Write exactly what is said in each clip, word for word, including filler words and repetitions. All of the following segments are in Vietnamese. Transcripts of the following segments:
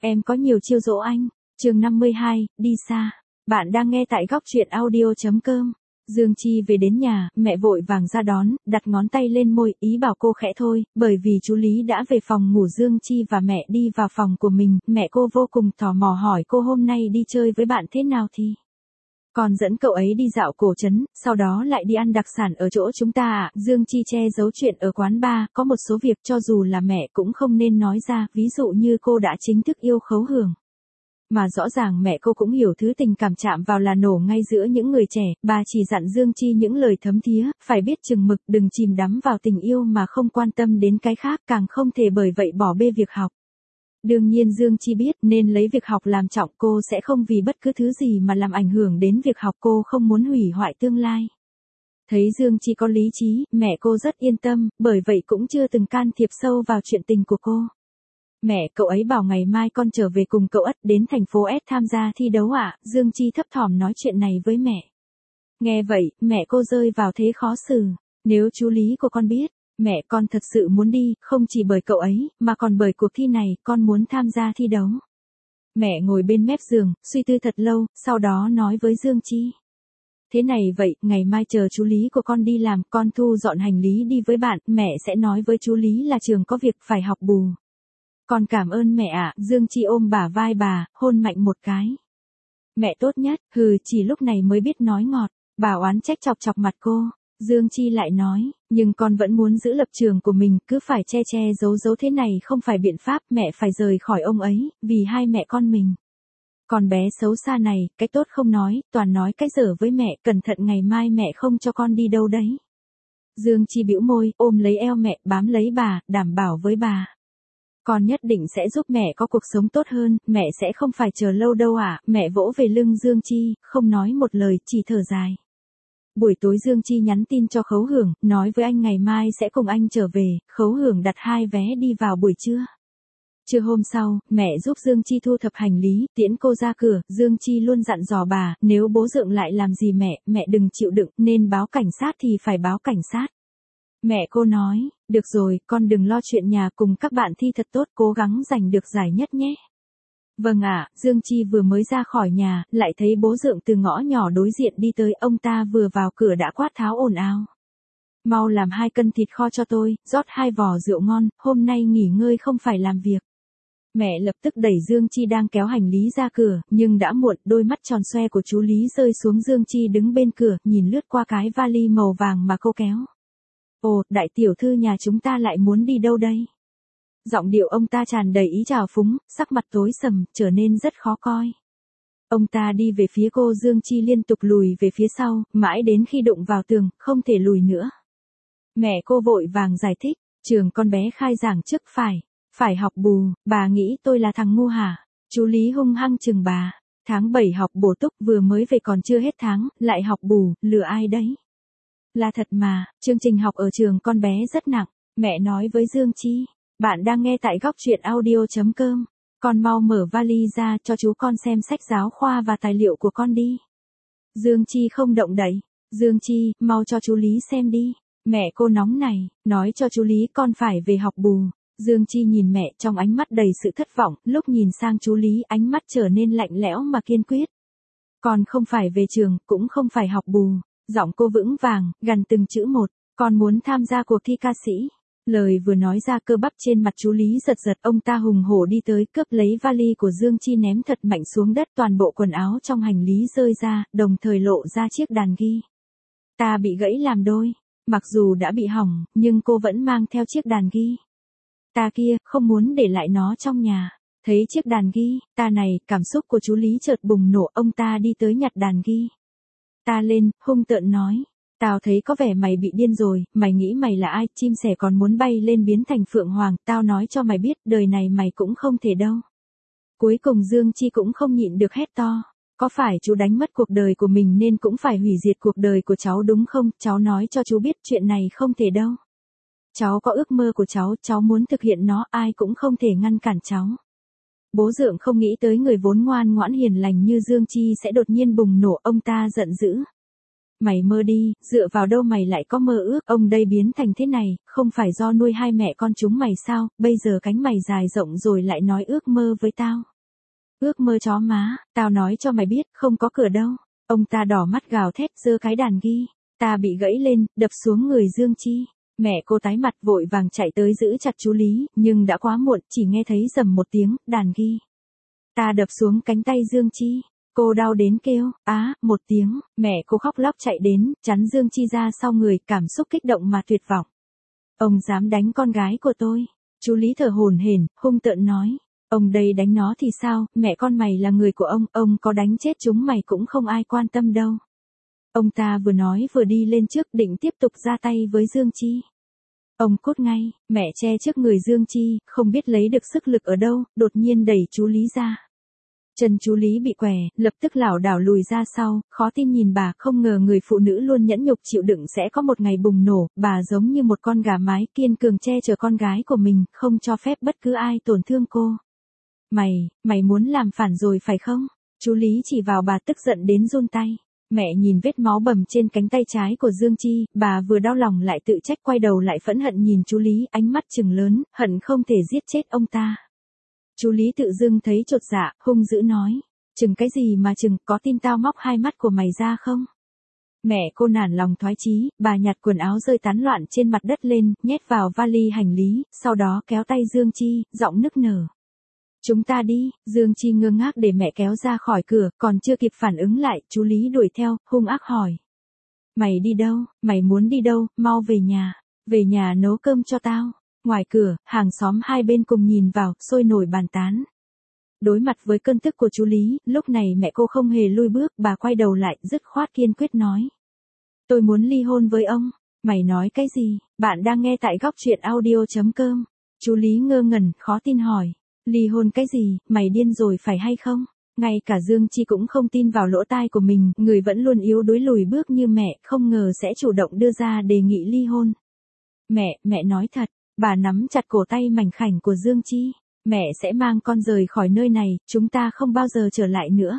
Em có nhiều chiêu dỗ anh. Chương năm mươi hai, đi xa. Bạn đang nghe tại góc truyện audio chấm com. Dương Chi về đến nhà, mẹ vội vàng ra đón, đặt ngón tay lên môi, ý bảo cô khẽ thôi, bởi vì chú Lý đã về phòng ngủ. Dương Chi và mẹ đi vào phòng của mình, mẹ cô vô cùng tò mò hỏi cô hôm nay đi chơi với bạn thế nào thì. Còn dẫn cậu ấy đi dạo cổ trấn, sau đó lại đi ăn đặc sản ở chỗ chúng ta ạ. À? Dương Chi che giấu chuyện ở quán bar, có một số việc cho dù là mẹ cũng không nên nói ra, ví dụ như cô đã chính thức yêu Khấu Hưởng. Mà rõ ràng mẹ cô cũng hiểu thứ tình cảm chạm vào là nổ ngay giữa những người trẻ, bà chỉ dặn Dương Chi những lời thấm thía, phải biết chừng mực, đừng chìm đắm vào tình yêu mà không quan tâm đến cái khác, càng không thể bởi vậy bỏ bê việc học. Đương nhiên Dương Chi biết nên lấy việc học làm trọng, cô sẽ không vì bất cứ thứ gì mà làm ảnh hưởng đến việc học, cô không muốn hủy hoại tương lai. Thấy Dương Chi có lý trí, mẹ cô rất yên tâm, bởi vậy cũng chưa từng can thiệp sâu vào chuyện tình của cô. Mẹ, cậu ấy bảo ngày mai con trở về cùng cậu ất đến thành phố S tham gia thi đấu ạ. À? Dương Chi thấp thỏm nói chuyện này với mẹ. Nghe vậy, mẹ cô rơi vào thế khó xử. Nếu chú Lý của con biết, mẹ con thật sự muốn đi, không chỉ bởi cậu ấy, mà còn bởi cuộc thi này, con muốn tham gia thi đấu. Mẹ ngồi bên mép giường, suy tư thật lâu, sau đó nói với Dương Chi. Thế này vậy, ngày mai chờ chú Lý của con đi làm, con thu dọn hành lý đi với bạn, mẹ sẽ nói với chú Lý là trường có việc phải học bù. Con cảm ơn mẹ ạ. À. Dương Chi ôm bả vai bà, hôn mạnh một cái. Mẹ tốt nhất, hừ, chỉ lúc này mới biết nói ngọt. Bà oán trách chọc chọc mặt cô. Dương Chi lại nói, nhưng con vẫn muốn giữ lập trường của mình, cứ phải che che giấu giấu thế này không phải biện pháp, mẹ phải rời khỏi ông ấy, vì hai mẹ con mình. Con bé xấu xa này, cái tốt không nói, toàn nói cái dở với mẹ, cẩn thận ngày mai mẹ không cho con đi đâu đấy. Dương Chi bĩu môi, ôm lấy eo mẹ, bám lấy bà, đảm bảo với bà. Con nhất định sẽ giúp mẹ có cuộc sống tốt hơn, mẹ sẽ không phải chờ lâu đâu ạ. À? Mẹ vỗ về lưng Dương Chi, không nói một lời, chỉ thở dài. Buổi tối Dương Chi nhắn tin cho Khấu Hưởng, nói với anh ngày mai sẽ cùng anh trở về. Khấu Hưởng đặt hai vé đi vào buổi trưa. Trưa hôm sau, mẹ giúp Dương Chi thu thập hành lý, tiễn cô ra cửa. Dương Chi luôn dặn dò bà, nếu bố Dượng lại làm gì mẹ, mẹ đừng chịu đựng, nên báo cảnh sát thì phải báo cảnh sát. Mẹ cô nói, được rồi, con đừng lo chuyện nhà, cùng các bạn thi thật tốt, cố gắng giành được giải nhất nhé. Vâng ạ. À, Dương Chi vừa mới ra khỏi nhà, lại thấy bố Dượng từ ngõ nhỏ đối diện đi tới, ông ta vừa vào cửa đã quát tháo ồn ào. Mau làm hai cân thịt kho cho tôi, rót hai vò rượu ngon, hôm nay nghỉ ngơi không phải làm việc. Mẹ lập tức đẩy Dương Chi đang kéo hành lý ra cửa, nhưng đã muộn, đôi mắt tròn xoe của chú Lý rơi xuống. Dương Chi đứng bên cửa, nhìn lướt qua cái vali màu vàng mà cô kéo. Ồ, đại tiểu thư nhà chúng ta lại muốn đi đâu đây? Giọng điệu ông ta tràn đầy ý trào phúng, sắc mặt tối sầm, trở nên rất khó coi. Ông ta đi về phía cô. Dương Chi liên tục lùi về phía sau, mãi đến khi đụng vào tường, không thể lùi nữa. Mẹ cô vội vàng giải thích, trường con bé khai giảng trước phải, phải học bù, bà nghĩ tôi là thằng ngu hả? Chú Lý hung hăng chừng bà, tháng bảy học bổ túc, vừa mới về còn chưa hết tháng, lại học bù, lừa ai đấy? Là thật mà, chương trình học ở trường con bé rất nặng, mẹ nói với Dương Chi. Bạn đang nghe tại góc truyện audio chấm com. Con mau mở vali ra cho chú con xem sách giáo khoa và tài liệu của con đi. Dương Chi không động đậy. Dương Chi, mau cho chú Lý xem đi. Mẹ cô nóng này, nói cho chú Lý con phải về học bù. Dương Chi nhìn mẹ trong ánh mắt đầy sự thất vọng, lúc nhìn sang chú Lý ánh mắt trở nên lạnh lẽo mà kiên quyết. Con không phải về trường, cũng không phải học bù. Giọng cô vững vàng, gần từng chữ một, con muốn tham gia cuộc thi ca sĩ. Lời vừa nói ra cơ bắp trên mặt chú Lý giật giật, ông ta hùng hổ đi tới cướp lấy vali của Dương Chi ném thật mạnh xuống đất, toàn bộ quần áo trong hành lý rơi ra, đồng thời lộ ra chiếc đàn ghi. Ta bị gãy làm đôi, mặc dù đã bị hỏng, nhưng cô vẫn mang theo chiếc đàn ghi. Ta kia, không muốn để lại nó trong nhà. Thấy chiếc đàn ghi, ta này, cảm xúc của chú Lý chợt bùng nổ, ông ta đi tới nhặt đàn ghi. Ta lên, hung tợn nói. Tao thấy có vẻ mày bị điên rồi, mày nghĩ mày là ai, chim sẻ còn muốn bay lên biến thành phượng hoàng, tao nói cho mày biết, đời này mày cũng không thể đâu. Cuối cùng Dương Chi cũng không nhịn được hét to. Có phải chú đánh mất cuộc đời của mình nên cũng phải hủy diệt cuộc đời của cháu đúng không? Cháu nói cho chú biết chuyện này không thể đâu. Cháu có ước mơ của cháu, cháu muốn thực hiện nó, ai cũng không thể ngăn cản cháu. Bố Dượng không nghĩ tới người vốn ngoan ngoãn hiền lành như Dương Chi sẽ đột nhiên bùng nổ, ông ta giận dữ. Mày mơ đi, dựa vào đâu mày lại có mơ ước, ông đây biến thành thế này, không phải do nuôi hai mẹ con chúng mày sao, bây giờ cánh mày dài rộng rồi lại nói ước mơ với tao. Ước mơ chó má, tao nói cho mày biết, không có cửa đâu. Ông ta đỏ mắt gào thét giơ cái đàn ghi. Ta bị gãy lên, đập xuống người Dương Chi. Mẹ cô tái mặt vội vàng chạy tới giữ chặt chú Lý, nhưng đã quá muộn, chỉ nghe thấy rầm một tiếng, đàn ghi. Ta đập xuống cánh tay Dương Chi. Cô đau đến kêu, á, một tiếng, mẹ cô khóc lóc chạy đến, chắn Dương Chi ra sau người, cảm xúc kích động mà tuyệt vọng. Ông dám đánh con gái của tôi. Chú Lý thở hổn hển, hung tợn nói. Ông đây đánh nó thì sao, mẹ con mày là người của ông, ông có đánh chết chúng mày cũng không ai quan tâm đâu. Ông ta vừa nói vừa đi lên trước định tiếp tục ra tay với Dương Chi. Ông cút ngay, mẹ che trước người Dương Chi, không biết lấy được sức lực ở đâu, đột nhiên đẩy chú Lý ra. Chân chú Lý bị què, lập tức lảo đảo lùi ra sau, khó tin nhìn bà, không ngờ người phụ nữ luôn nhẫn nhục chịu đựng sẽ có một ngày bùng nổ, bà giống như một con gà mái kiên cường che chở con gái của mình, không cho phép bất cứ ai tổn thương cô. Mày, mày muốn làm phản rồi phải không? Chú Lý chỉ vào bà tức giận đến run tay. Mẹ nhìn vết máu bầm trên cánh tay trái của Dương Chi, bà vừa đau lòng lại tự trách quay đầu lại phẫn hận nhìn chú Lý, ánh mắt trừng lớn, hận không thể giết chết ông ta. Chú Lý tự dưng thấy chột dạ, hung dữ nói. Chừng cái gì mà chừng, có tin tao móc hai mắt của mày ra không? Mẹ cô nản lòng thoái chí, bà nhặt quần áo rơi tán loạn trên mặt đất lên, nhét vào vali hành lý, sau đó kéo tay Dương Chi, giọng nức nở. Chúng ta đi, Dương Chi ngơ ngác để mẹ kéo ra khỏi cửa, còn chưa kịp phản ứng lại, chú Lý đuổi theo, hung ác hỏi. Mày đi đâu, mày muốn đi đâu, mau về nhà, về nhà nấu cơm cho tao. Ngoài cửa, hàng xóm hai bên cùng nhìn vào, sôi nổi bàn tán. Đối mặt với cơn tức của chú Lý, lúc này mẹ cô không hề lùi bước, bà quay đầu lại, dứt khoát kiên quyết nói. Tôi muốn ly hôn với ông. Mày nói cái gì? Bạn đang nghe tại góc truyện audio chấm com. Chú Lý ngơ ngẩn, khó tin hỏi. Ly hôn cái gì, mày điên rồi phải hay không? Ngay cả Dương Chi cũng không tin vào lỗ tai của mình, người vẫn luôn yếu đuối lùi bước như mẹ, không ngờ sẽ chủ động đưa ra đề nghị ly hôn. Mẹ, mẹ nói thật, bà nắm chặt cổ tay mảnh khảnh của Dương Chi. Mẹ sẽ mang con rời khỏi nơi này, chúng ta không bao giờ trở lại nữa.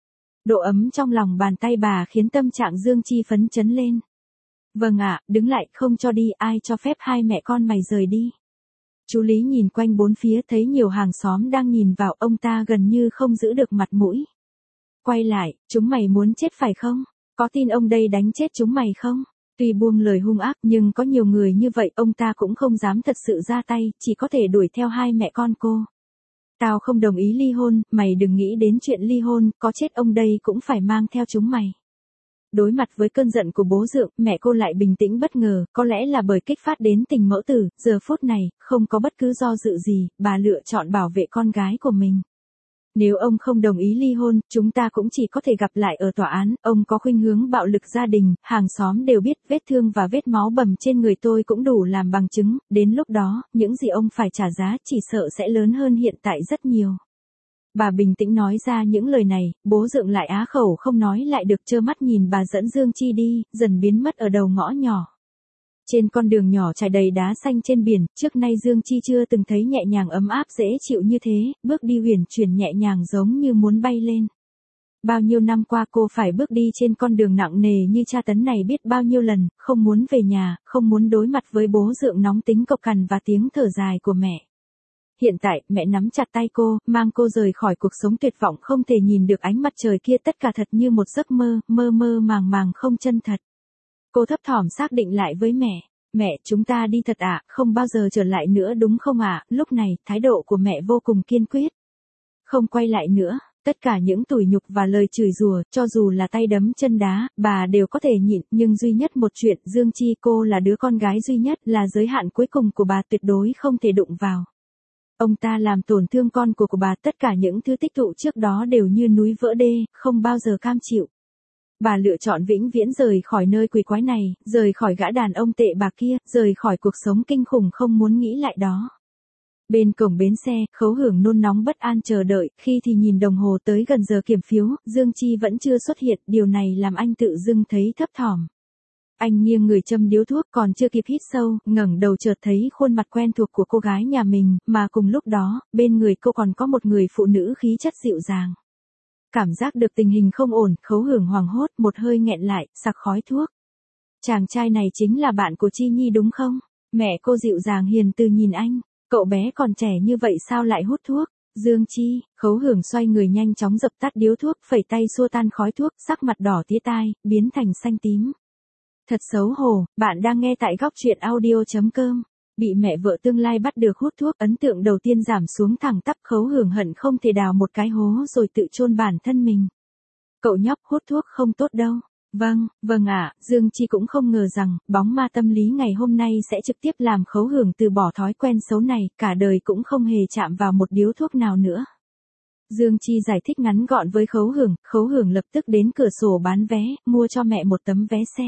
Độ ấm trong lòng bàn tay bà khiến tâm trạng Dương Chi phấn chấn lên. Vâng ạ, đứng lại, không cho đi, ai cho phép hai mẹ con mày rời đi. Chú Lý nhìn quanh bốn phía thấy nhiều hàng xóm đang nhìn vào, ông ta gần như không giữ được mặt mũi. Quay lại, chúng mày muốn chết phải không? Có tin ông đây đánh chết chúng mày không? Tuy buông lời hung ác nhưng có nhiều người như vậy, ông ta cũng không dám thật sự ra tay, chỉ có thể đuổi theo hai mẹ con cô. Tao không đồng ý ly hôn, mày đừng nghĩ đến chuyện ly hôn, có chết ông đây cũng phải mang theo chúng mày. Đối mặt với cơn giận của bố Dượng, mẹ cô lại bình tĩnh bất ngờ, có lẽ là bởi kích phát đến tình mẫu tử, giờ phút này, không có bất cứ do dự gì, bà lựa chọn bảo vệ con gái của mình. Nếu ông không đồng ý ly hôn, chúng ta cũng chỉ có thể gặp lại ở tòa án, ông có khuynh hướng bạo lực gia đình, hàng xóm đều biết, vết thương và vết máu bầm trên người tôi cũng đủ làm bằng chứng, đến lúc đó, những gì ông phải trả giá chỉ sợ sẽ lớn hơn hiện tại rất nhiều. Bà bình tĩnh nói ra những lời này, bố Dượng lại á khẩu không nói lại được, trơ mắt nhìn bà dẫn Dương Chi đi, dần biến mất ở đầu ngõ nhỏ. Trên con đường nhỏ trải đầy đá xanh trên biển, trước nay Dương Chi chưa từng thấy nhẹ nhàng ấm áp dễ chịu như thế, bước đi huyền chuyển nhẹ nhàng giống như muốn bay lên. Bao nhiêu năm qua cô phải bước đi trên con đường nặng nề như tra tấn này biết bao nhiêu lần, không muốn về nhà, không muốn đối mặt với bố Dượng nóng tính cộc cằn và tiếng thở dài của mẹ. Hiện tại, mẹ nắm chặt tay cô, mang cô rời khỏi cuộc sống tuyệt vọng không thể nhìn được ánh mặt trời kia, tất cả thật như một giấc mơ, mơ mơ màng màng không chân thật. Cô thấp thỏm xác định lại với mẹ. Mẹ, chúng ta đi thật ạ, không bao giờ trở lại nữa đúng không ạ? Lúc này, thái độ của mẹ vô cùng kiên quyết. Không quay lại nữa, tất cả những tủi nhục và lời chửi rủa, cho dù là tay đấm chân đá, bà đều có thể nhịn, nhưng duy nhất một chuyện, Dương Chi cô là đứa con gái duy nhất, là giới hạn cuối cùng của bà tuyệt đối không thể đụng vào. Ông ta làm tổn thương con của của bà, tất cả những thứ tích tụ trước đó đều như núi vỡ đê, không bao giờ cam chịu. Bà lựa chọn vĩnh viễn rời khỏi nơi quỷ quái này, rời khỏi gã đàn ông tệ bạc kia, rời khỏi cuộc sống kinh khủng không muốn nghĩ lại đó. Bên cổng bến xe, Khấu Hưởng nôn nóng bất an chờ đợi, khi thì nhìn đồng hồ tới gần giờ kiểm phiếu, Dương Chi vẫn chưa xuất hiện, điều này làm anh tự dưng thấy thấp thỏm. Anh nghiêng người châm điếu thuốc, còn chưa kịp hít sâu, ngẩng đầu chợt thấy khuôn mặt quen thuộc của cô gái nhà mình, mà cùng lúc đó, bên người cô còn có một người phụ nữ khí chất dịu dàng. Cảm giác được tình hình không ổn, Khấu Hưởng hoảng hốt, một hơi nghẹn lại, sặc khói thuốc. Chàng trai này chính là bạn của Chi Nhi đúng không? Mẹ cô dịu dàng hiền từ nhìn anh, cậu bé còn trẻ như vậy sao lại hút thuốc? Dương Chi, Khấu Hưởng xoay người nhanh chóng dập tắt điếu thuốc, phẩy tay xua tan khói thuốc, sắc mặt đỏ tía tai, biến thành xanh tím. Thật xấu hổ, bạn đang nghe tại góc truyện audio.com. Bị mẹ vợ tương lai bắt được hút thuốc, ấn tượng đầu tiên giảm xuống thẳng tắp. Khấu Hưởng hận không thể đào một cái hố rồi tự chôn bản thân mình. Cậu nhóc, hút thuốc không tốt đâu. Vâng, vâng ạ, Dương Chi cũng không ngờ rằng, bóng ma tâm lý ngày hôm nay sẽ trực tiếp làm Khấu Hưởng từ bỏ thói quen xấu này, cả đời cũng không hề chạm vào một điếu thuốc nào nữa. Dương Chi giải thích ngắn gọn với Khấu Hưởng, Khấu Hưởng lập tức đến cửa sổ bán vé, mua cho mẹ một tấm vé xe.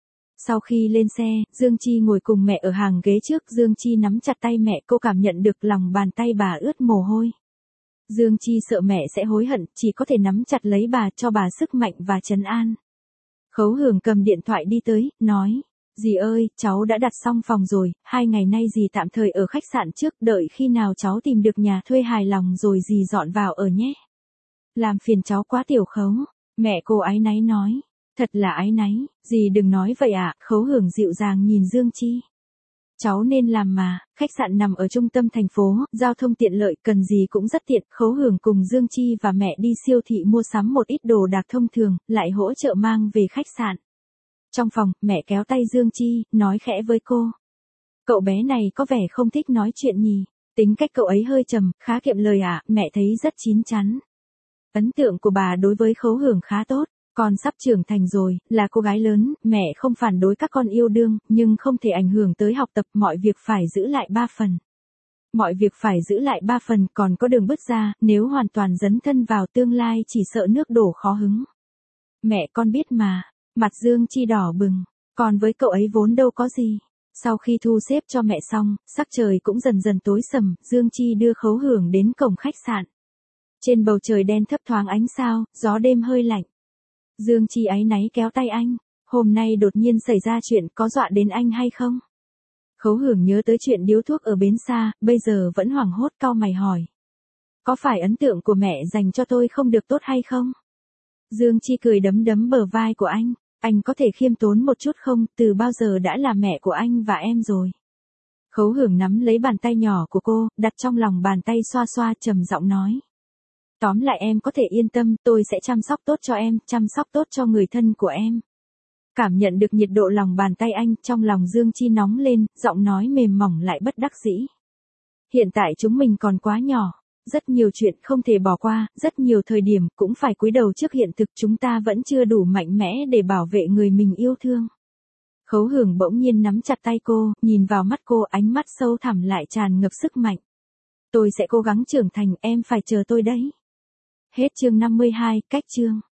Sau khi lên xe, Dương Chi ngồi cùng mẹ ở hàng ghế trước, Dương Chi nắm chặt tay mẹ, cô cảm nhận được lòng bàn tay bà ướt mồ hôi. Dương Chi sợ mẹ sẽ hối hận, chỉ có thể nắm chặt lấy bà, cho bà sức mạnh và trấn an. Khấu Hưởng cầm điện thoại đi tới, nói, dì ơi, cháu đã đặt xong phòng rồi, hai ngày nay dì tạm thời ở khách sạn trước, đợi khi nào cháu tìm được nhà thuê hài lòng rồi dì dọn vào ở nhé. Làm phiền cháu quá Tiểu Khấu, mẹ cô áy náy nói, thật là áy náy, dì đừng nói vậy ạ. Khấu Hưởng dịu dàng nhìn Dương Chi. Cháu nên làm mà, khách sạn nằm ở trung tâm thành phố, giao thông tiện lợi, cần gì cũng rất tiện. Khấu Hưởng cùng Dương Chi và mẹ đi siêu thị mua sắm một ít đồ đạc thông thường, lại hỗ trợ mang về khách sạn. Trong phòng, mẹ kéo tay Dương Chi, nói khẽ với cô. Cậu bé này có vẻ không thích nói chuyện nhỉ, tính cách cậu ấy hơi trầm, khá kiệm lời ạ, mẹ thấy rất chín chắn. Ấn tượng của bà đối với Khấu Hưởng khá tốt. Con sắp trưởng thành rồi, là cô gái lớn, mẹ không phản đối các con yêu đương, nhưng không thể ảnh hưởng tới học tập, mọi việc phải giữ lại ba phần. Mọi việc phải giữ lại ba phần, còn có đường bứt ra, nếu hoàn toàn dấn thân vào tương lai chỉ sợ nước đổ khó hứng. Mẹ con biết mà, mặt Dương Chi đỏ bừng, còn với cậu ấy vốn đâu có gì. Sau khi thu xếp cho mẹ xong, sắc trời cũng dần dần tối sầm, Dương Chi đưa Khấu Hưởng đến cổng khách sạn. Trên bầu trời đen thấp thoáng ánh sao, gió đêm hơi lạnh. Dương Chi áy náy kéo tay anh, hôm nay đột nhiên xảy ra chuyện, có dọa đến anh hay không? Khấu Hưởng nhớ tới chuyện điếu thuốc ở bến xa, bây giờ vẫn hoảng hốt, cau mày hỏi. Có phải ấn tượng của mẹ dành cho tôi không được tốt hay không? Dương Chi cười đấm đấm bờ vai của anh, anh có thể khiêm tốn một chút không, từ bao giờ đã là mẹ của anh và em rồi. Khấu Hưởng nắm lấy bàn tay nhỏ của cô, đặt trong lòng bàn tay xoa xoa, trầm giọng nói. Tóm lại em có thể yên tâm, tôi sẽ chăm sóc tốt cho em, chăm sóc tốt cho người thân của em. Cảm nhận được nhiệt độ lòng bàn tay anh, trong lòng Dương Chi nóng lên, giọng nói mềm mỏng lại bất đắc dĩ. Hiện tại chúng mình còn quá nhỏ, rất nhiều chuyện không thể bỏ qua, rất nhiều thời điểm cũng phải cúi đầu trước hiện thực, chúng ta vẫn chưa đủ mạnh mẽ để bảo vệ người mình yêu thương. Khấu Hưởng bỗng nhiên nắm chặt tay cô, nhìn vào mắt cô, ánh mắt sâu thẳm lại tràn ngập sức mạnh. Tôi sẽ cố gắng trưởng thành, em phải chờ tôi đấy. Hết chương năm mươi hai, cách chương.